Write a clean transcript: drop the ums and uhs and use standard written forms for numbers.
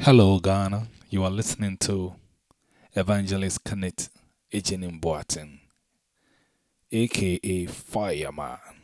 Hello, Ghana. You are listening to Evangelist Kenneth Ejenim Boatin, aka Fireman.